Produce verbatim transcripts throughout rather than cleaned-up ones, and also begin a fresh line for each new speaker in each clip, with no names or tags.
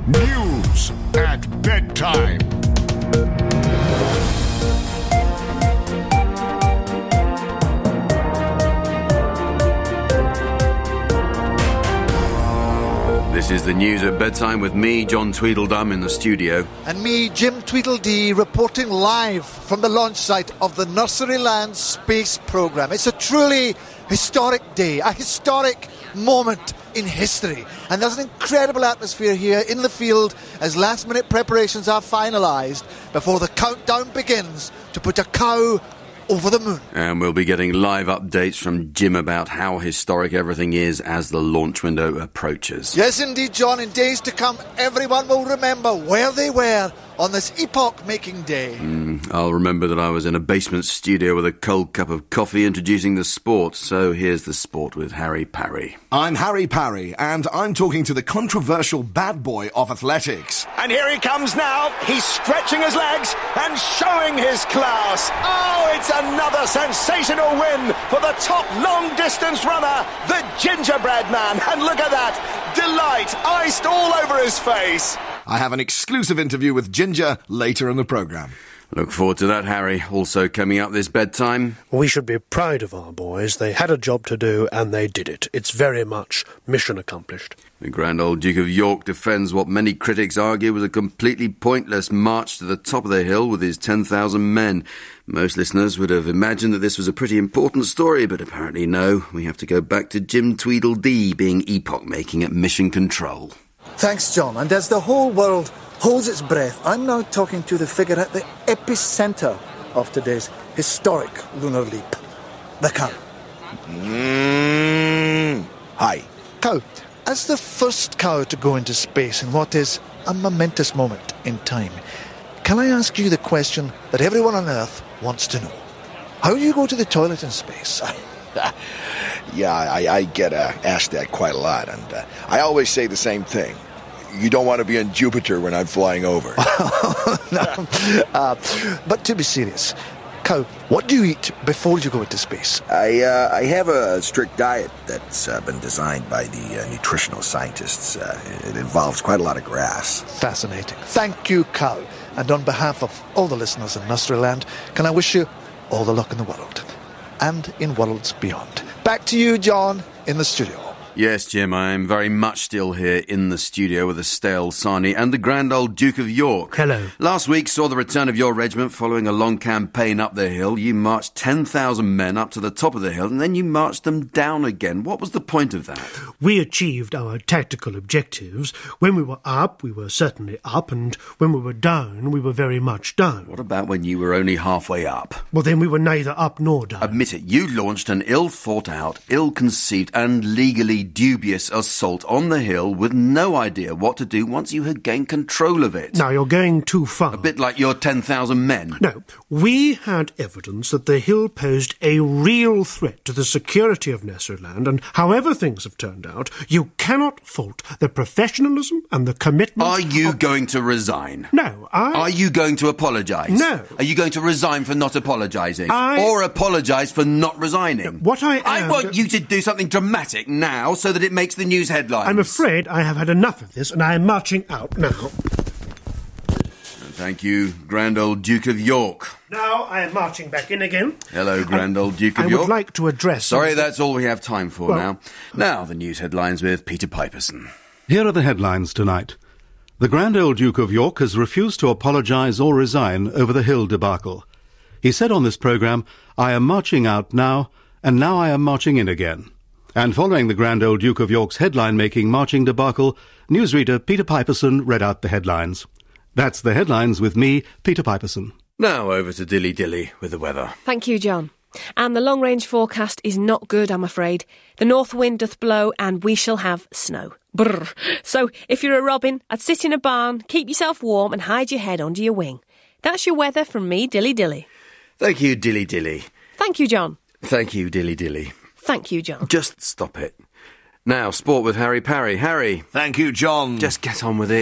News at bedtime.
This is the news at bedtime with me, John Tweedledum, in the studio.
And me, Jim Tweedledee, reporting live from the launch site of the Nurseryland Space Programme. It's a truly historic day, a historic moment in history. And there's an incredible atmosphere here in the field as last-minute preparations are finalised before the countdown begins to put a cow over the moon.
And we'll be getting live updates from Jim about how historic everything is as the launch window approaches.
Yes, indeed, John. In days to come, everyone will remember where they were on this epoch-making day.
Mm, I'll remember that I was in a basement studio with a cold cup of coffee introducing the sport. So here's the sport with Harry Parry.
I'm Harry Parry, and I'm talking to the controversial bad boy of athletics.
And here he comes now. He's stretching his legs and showing his class. Oh, it's another sensational win for the top long-distance runner, the Gingerbread Man. And look at that. Delight iced all over his face.
I have an exclusive interview with Ginger later in the programme.
Look forward to that, Harry. Also coming up this bedtime.
We should be proud of our boys. They had a job to do and they did it. It's very much mission accomplished.
The Grand Old Duke of York defends what many critics argue was a completely pointless march to the top of the hill with his ten thousand men. Most listeners would have imagined that this was a pretty important story, but apparently no. We have to go back to Jim Tweedledee being epoch-making at Mission Control.
Thanks, John. And as the whole world holds its breath, I'm now talking to the figure at the epicentre of today's historic lunar leap. The cow.
Mm. Hi.
Cow, as the first cow to go into space in what is a momentous moment in time, can I ask you the question that everyone on Earth wants to know? How do you go to the toilet in space?
Yeah, I, I get uh, asked that quite a lot, and uh, I always say the same thing. You don't want to be on Jupiter when I'm flying over.
No. uh, but to be serious, Cow, what do you eat before you go into space?
I uh, I have a strict diet that's uh, been designed by the uh, nutritional scientists. Uh, it involves quite a lot of grass.
Fascinating. Thank you, Cow. And on behalf of all the listeners in Nurseryland, can I wish you all the luck in the world and in worlds beyond. Back to you, John, in the studio.
Yes, Jim, I'm very much still here in the studio with Estelle Sarni and the Grand Old Duke of York.
Hello.
Last week saw the return of your regiment following a long campaign up the hill. You marched ten thousand men up to the top of the hill and then you marched them down again. What was the point of that?
We achieved our tactical objectives. When we were up, we were certainly up, and when we were down, we were very much down.
What about when you were only halfway up?
Well, then we were neither up nor down.
Admit it, you launched an ill-thought-out, ill-conceived and legally dubious assault on the hill with no idea what to do once you had gained control of it.
Now, you're going too far.
A bit like your ten thousand men.
No, we had evidence that the hill posed a real threat to the security of Nurseryland, and however things have turned out, you cannot fault the professionalism and the commitment.
Are you
of...
going to resign?
No, I...
Are you going to apologise?
No.
Are you going to resign for not apologising?
I...
Or apologise for not resigning?
What I am...
I want you to do something dramatic now so that it makes the news headlines.
I'm afraid I have had enough of this, and I am marching out now.
Thank you, Grand Old Duke of York.
Now I am marching back in again.
Hello, Grand Old Duke of
I
York.
I would like to address...
Sorry, that's all we have time for
well,
now. Now, the news headlines with Peter Piperson.
Here are the headlines tonight. The Grand Old Duke of York has refused to apologise or resign over the Hill debacle. He said on this programme, "I am marching out now, and now I am marching in again." And following the Grand Old Duke of York's headline-making marching debacle, newsreader Peter Piperson read out the headlines. That's the headlines with me, Peter Piperson.
Now over to Dilly Dilly with the weather.
Thank you, John. And the long-range forecast is not good, I'm afraid. The north wind doth blow, and we shall have snow. Brrr. So, if you're a robin, I'd sit in a barn, keep yourself warm, and hide your head under your wing. That's your weather from me, Dilly Dilly.
Thank you, Dilly Dilly.
Thank you, John.
Thank you, Dilly Dilly.
Thank you, John.
Just stop it. Now, sport with Harry Parry. Harry.
Thank you, John.
Just get on with it.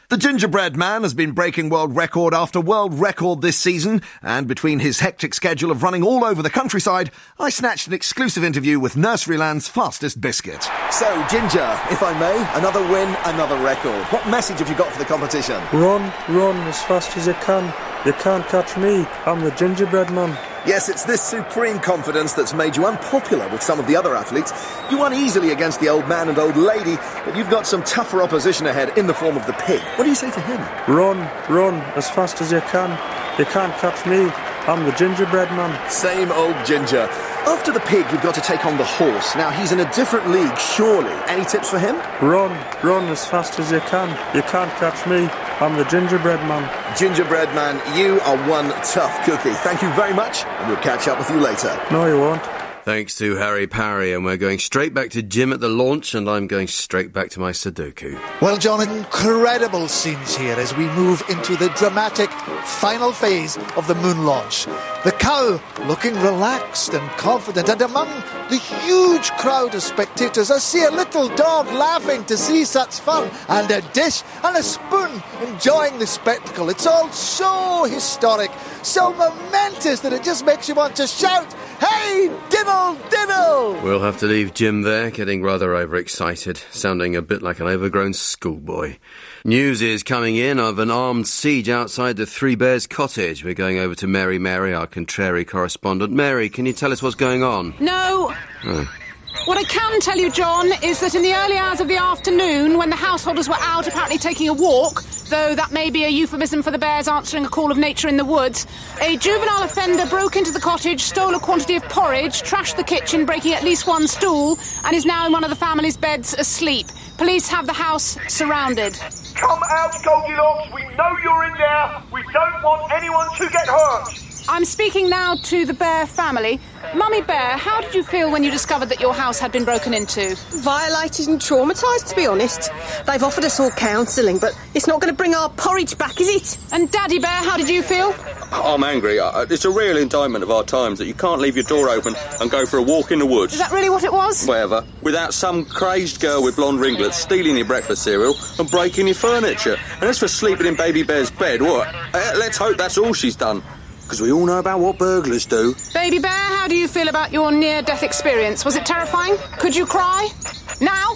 The Gingerbread Man has been breaking world record after world record this season, and between his hectic schedule of running all over the countryside, I snatched an exclusive interview with Nurseryland's fastest biscuit.
So, Ginger, if I may, another win, another record. What message have you got for the competition?
Run, run as fast as you can. You can't catch me. I'm the Gingerbread Man.
Yes, it's this supreme confidence that's made you unpopular with some of the other athletes. You won easily against the old man and old lady, but you've got some tougher opposition ahead in the form of the pig. What do you say to him?
Run, run as fast as you can. You can't catch me. I'm the Gingerbread Man.
Same old Ginger. After the pig, you've got to take on the horse. Now, he's in a different league, surely. Any tips for him?
Run, run as fast as you can. You can't catch me. I'm the Gingerbread Man.
Gingerbread Man, you are one tough cookie. Thank you very much, and we'll catch up with you later.
No, you won't.
Thanks to Harry Parry, and we're going straight back to Jim at the launch, and I'm going straight back to my Sudoku.
Well, John, incredible scenes here as we move into the dramatic final phase of the moon launch. The cow looking relaxed and confident, and among the huge crowd of spectators, I see a little dog laughing to see such fun, and a dish and a spoon enjoying the spectacle. It's all so historic, so momentous that it just makes you want to shout, "Hey, diddle, diddle!"
We'll have to leave Jim there, getting rather overexcited, sounding a bit like an overgrown schoolboy. News is coming in of an armed siege outside the Three Bears cottage. We're going over to Mary Mary, our contrary correspondent. Mary, can you tell us what's going on?
No.
Oh.
What I can tell you, John, is that in the early hours of the afternoon, when the householders were out apparently taking a walk, though that may be a euphemism for the bears answering a call of nature in the woods, a juvenile offender broke into the cottage, stole a quantity of porridge, trashed the kitchen, breaking at least one stool, and is now in one of the family's beds asleep. Police have the house surrounded.
Come out, Goldilocks. We know you're in there. We don't want anyone to get hurt.
I'm speaking now to the Bear family. Mummy Bear, how did you feel when you discovered that your house had been broken into?
Violated and traumatised, to be honest. They've offered us all counselling, but it's not going to bring our porridge back, is it?
And Daddy Bear, how did you feel?
I'm angry. It's a real indictment of our times that you can't leave your door open and go for a walk in the woods.
Is that really what it was?
Whatever. Without some crazed girl with blonde ringlets stealing your breakfast cereal and breaking your furniture. And as for sleeping in Baby Bear's bed, what? Uh, let's hope that's all she's done. Because we all know about what burglars do.
Baby Bear, how do you feel about your near-death experience? Was it terrifying? Could you cry? Now?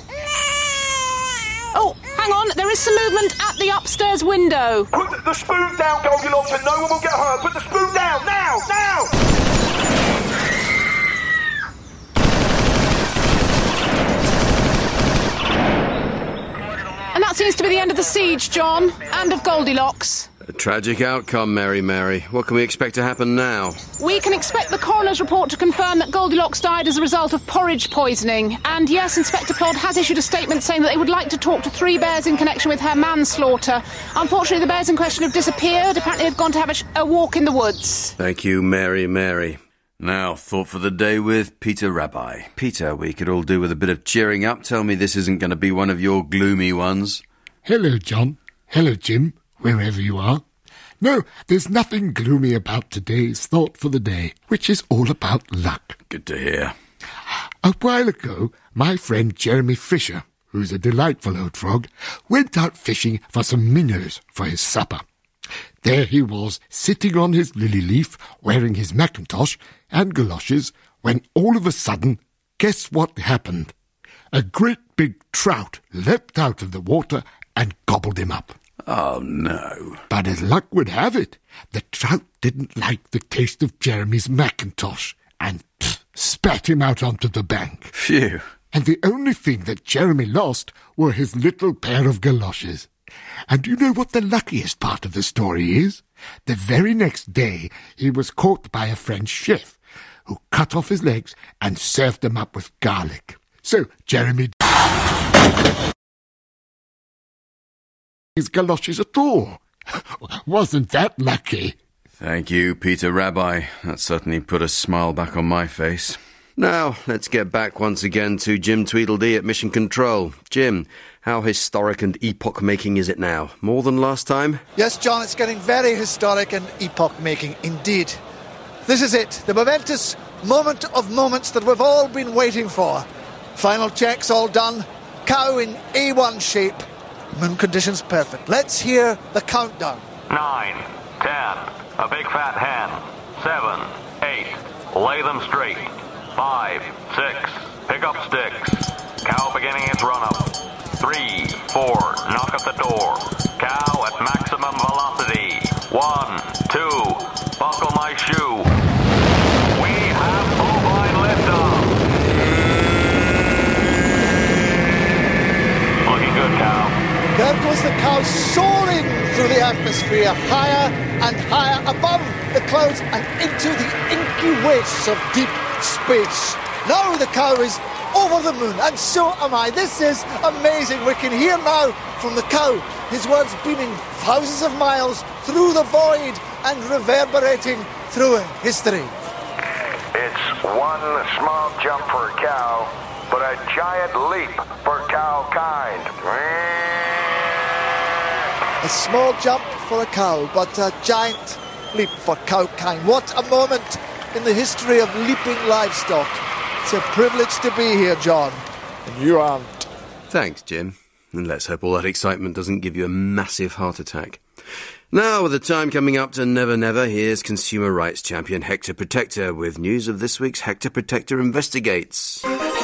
Oh, hang on, there is some movement at the upstairs window.
Put the spoon down, Goldilocks, and no one will get hurt. Put the spoon down, now, now!
And that seems to be the end of the siege, John, and of Goldilocks.
A tragic outcome, Mary Mary. What can we expect to happen now?
We can expect the coroner's report to confirm that Goldilocks died as a result of porridge poisoning. And yes, Inspector Plod has issued a statement saying that they would like to talk to Three Bears in connection with her manslaughter. Unfortunately, the bears in question have disappeared. Apparently, they've gone to have a, sh- a walk in the woods.
Thank you, Mary Mary. Now, thought for the day with Peter Rabbi. Peter, we could all do with a bit of cheering up. Tell me this isn't going to be one of your gloomy ones.
Hello, John. Hello, Jim. Wherever you are. No, there's nothing gloomy about today's Thought for the Day, which is all about luck.
Good to hear.
A while ago, my friend Jeremy Fisher, who's a delightful old frog, went out fishing for some minnows for his supper. There he was, sitting on his lily leaf, wearing his mackintosh and galoshes, when all of a sudden, guess what happened? A great big trout leapt out of the water and gobbled him up.
Oh, no.
But as luck would have it, the trout didn't like the taste of Jeremy's mackintosh and pff, spat him out onto the bank.
Phew.
And the only thing that Jeremy lost were his little pair of galoshes. And you know what the luckiest part of the story is? The very next day, he was caught by a French chef who cut off his legs and served them up with garlic. So Jeremy his galoshes at all. Wasn't that lucky?
Thank you, Peter Rabbi. That certainly put a smile back on my face. Now, let's get back once again to Jim Tweedledee at Mission Control. Jim, how historic and epoch-making is it now? More than last time?
Yes, John, it's getting very historic and epoch-making indeed. This is it, the momentous moment of moments that we've all been waiting for. Final checks all done, cow in A one shape, Moon conditions perfect. Let's hear the countdown.
Nine, ten, a big fat hen. Seven, eight, lay them straight. Five, six, pick up sticks. Cow beginning its run-up. Three, four, knock at the door. Cow at maximum velocity. One, two, buckle my shoe. We have bovine liftoff. Looking good, cow.
There goes the cow soaring through the atmosphere, higher and higher above the clouds and into the inky wastes of deep space. Now the cow is over the moon, and so am I. This is amazing. We can hear now from the cow, his words beaming thousands of miles through the void and reverberating through history.
It's one small jump for a cow, but a giant leap for cow kind.
A small jump for a cow, but a giant leap for cow kind. What a moment in the history of leaping livestock. It's a privilege to be here, John. And you aren't.
Thanks, Jim. And let's hope all that excitement doesn't give you a massive heart attack. Now, with the time coming up to Never Never, here's consumer rights champion Hector Protector with news of this week's Hector Protector Investigates.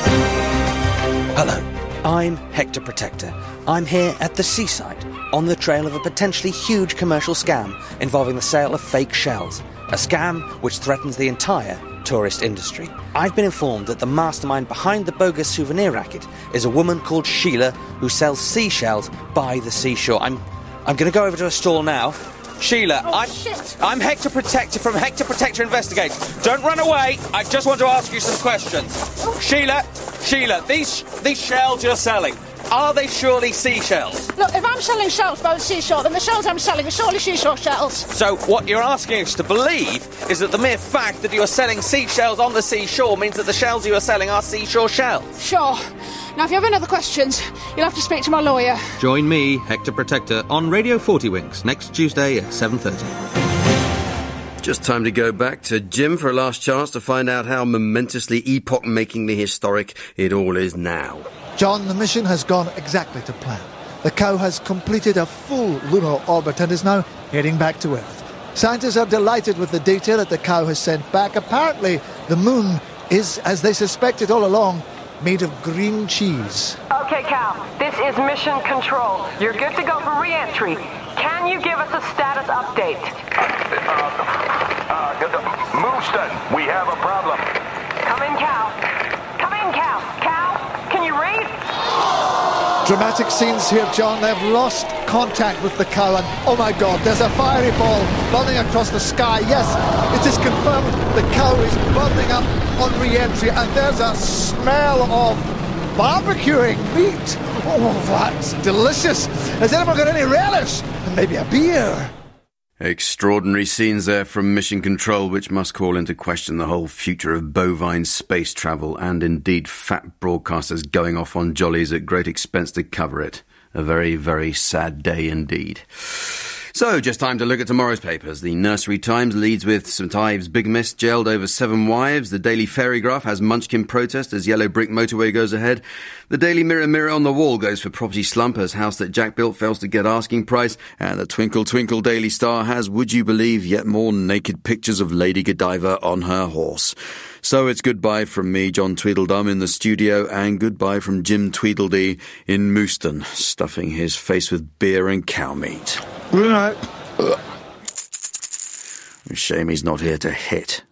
Hello, I'm Hector Protector. I'm here at the seaside, on the trail of a potentially huge commercial scam involving the sale of fake shells. A scam which threatens the entire tourist industry. I've been informed that the mastermind behind the bogus souvenir racket is a woman called Sheila who sells seashells by the seashore. I'm I'm going to go over to a stall now. Sheila,
oh,
I'm,
shit.
I'm Hector Protector from Hector Protector Investigates. Don't run away. I just want to ask you some questions.
Oh.
Sheila, Sheila, these these shells you're selling, are they surely seashells?
Look, if I'm selling shells by the seashore, then the shells I'm selling are surely seashore shells.
So what you're asking us to believe is that the mere fact that you're selling seashells on the seashore means that the shells you are selling are seashore shells?
Sure. Now, if you have any other questions, you'll have to speak to my lawyer.
Join me, Hector Protector, on Radio forty Winks next Tuesday at seven thirty.
Just time to go back to Jim for a last chance to find out how momentously, epoch-makingly historic it all is now.
John, the mission has gone exactly to plan. The cow has completed a full lunar orbit and is now heading back to Earth. Scientists are delighted with the data that the cow has sent back. Apparently, the moon is, as they suspected all along, made of green cheese.
Okay, Cal, this is Mission Control. You're good to go for re-entry. Can you give us a status update?
Uh, uh, Mooston, we have a problem.
Come in, Cal. Come in, Cal. Cal, can you read?
Dramatic scenes here, John. They've lost contact with the cow and, oh my God, there's a fiery ball burning across the sky. Yes, it is confirmed the cow is burning up on re-entry and there's a smell of barbecuing meat. Oh, that's delicious. Has anyone got any relish? And maybe a beer.
Extraordinary scenes there from Mission Control, which must call into question the whole future of bovine space travel and indeed fat broadcasters going off on jollies at great expense to cover it. A very, very sad day indeed. So, just time to look at tomorrow's papers. The Nursery Times leads with Saint Ives bigamist jailed over seven wives. The Daily Fairygraph has Munchkin protest as yellow brick motorway goes ahead. The Daily Mirror Mirror on the Wall goes for property slump as house that Jack built fails to get asking price. And the Twinkle Twinkle Daily Star has, would you believe, yet more naked pictures of Lady Godiva on her horse. So it's goodbye from me, John Tweedledum, in the studio, and goodbye from Jim Tweedledee in Mooston, stuffing his face with beer and cow meat.
Good night.
Shame he's not here to hit.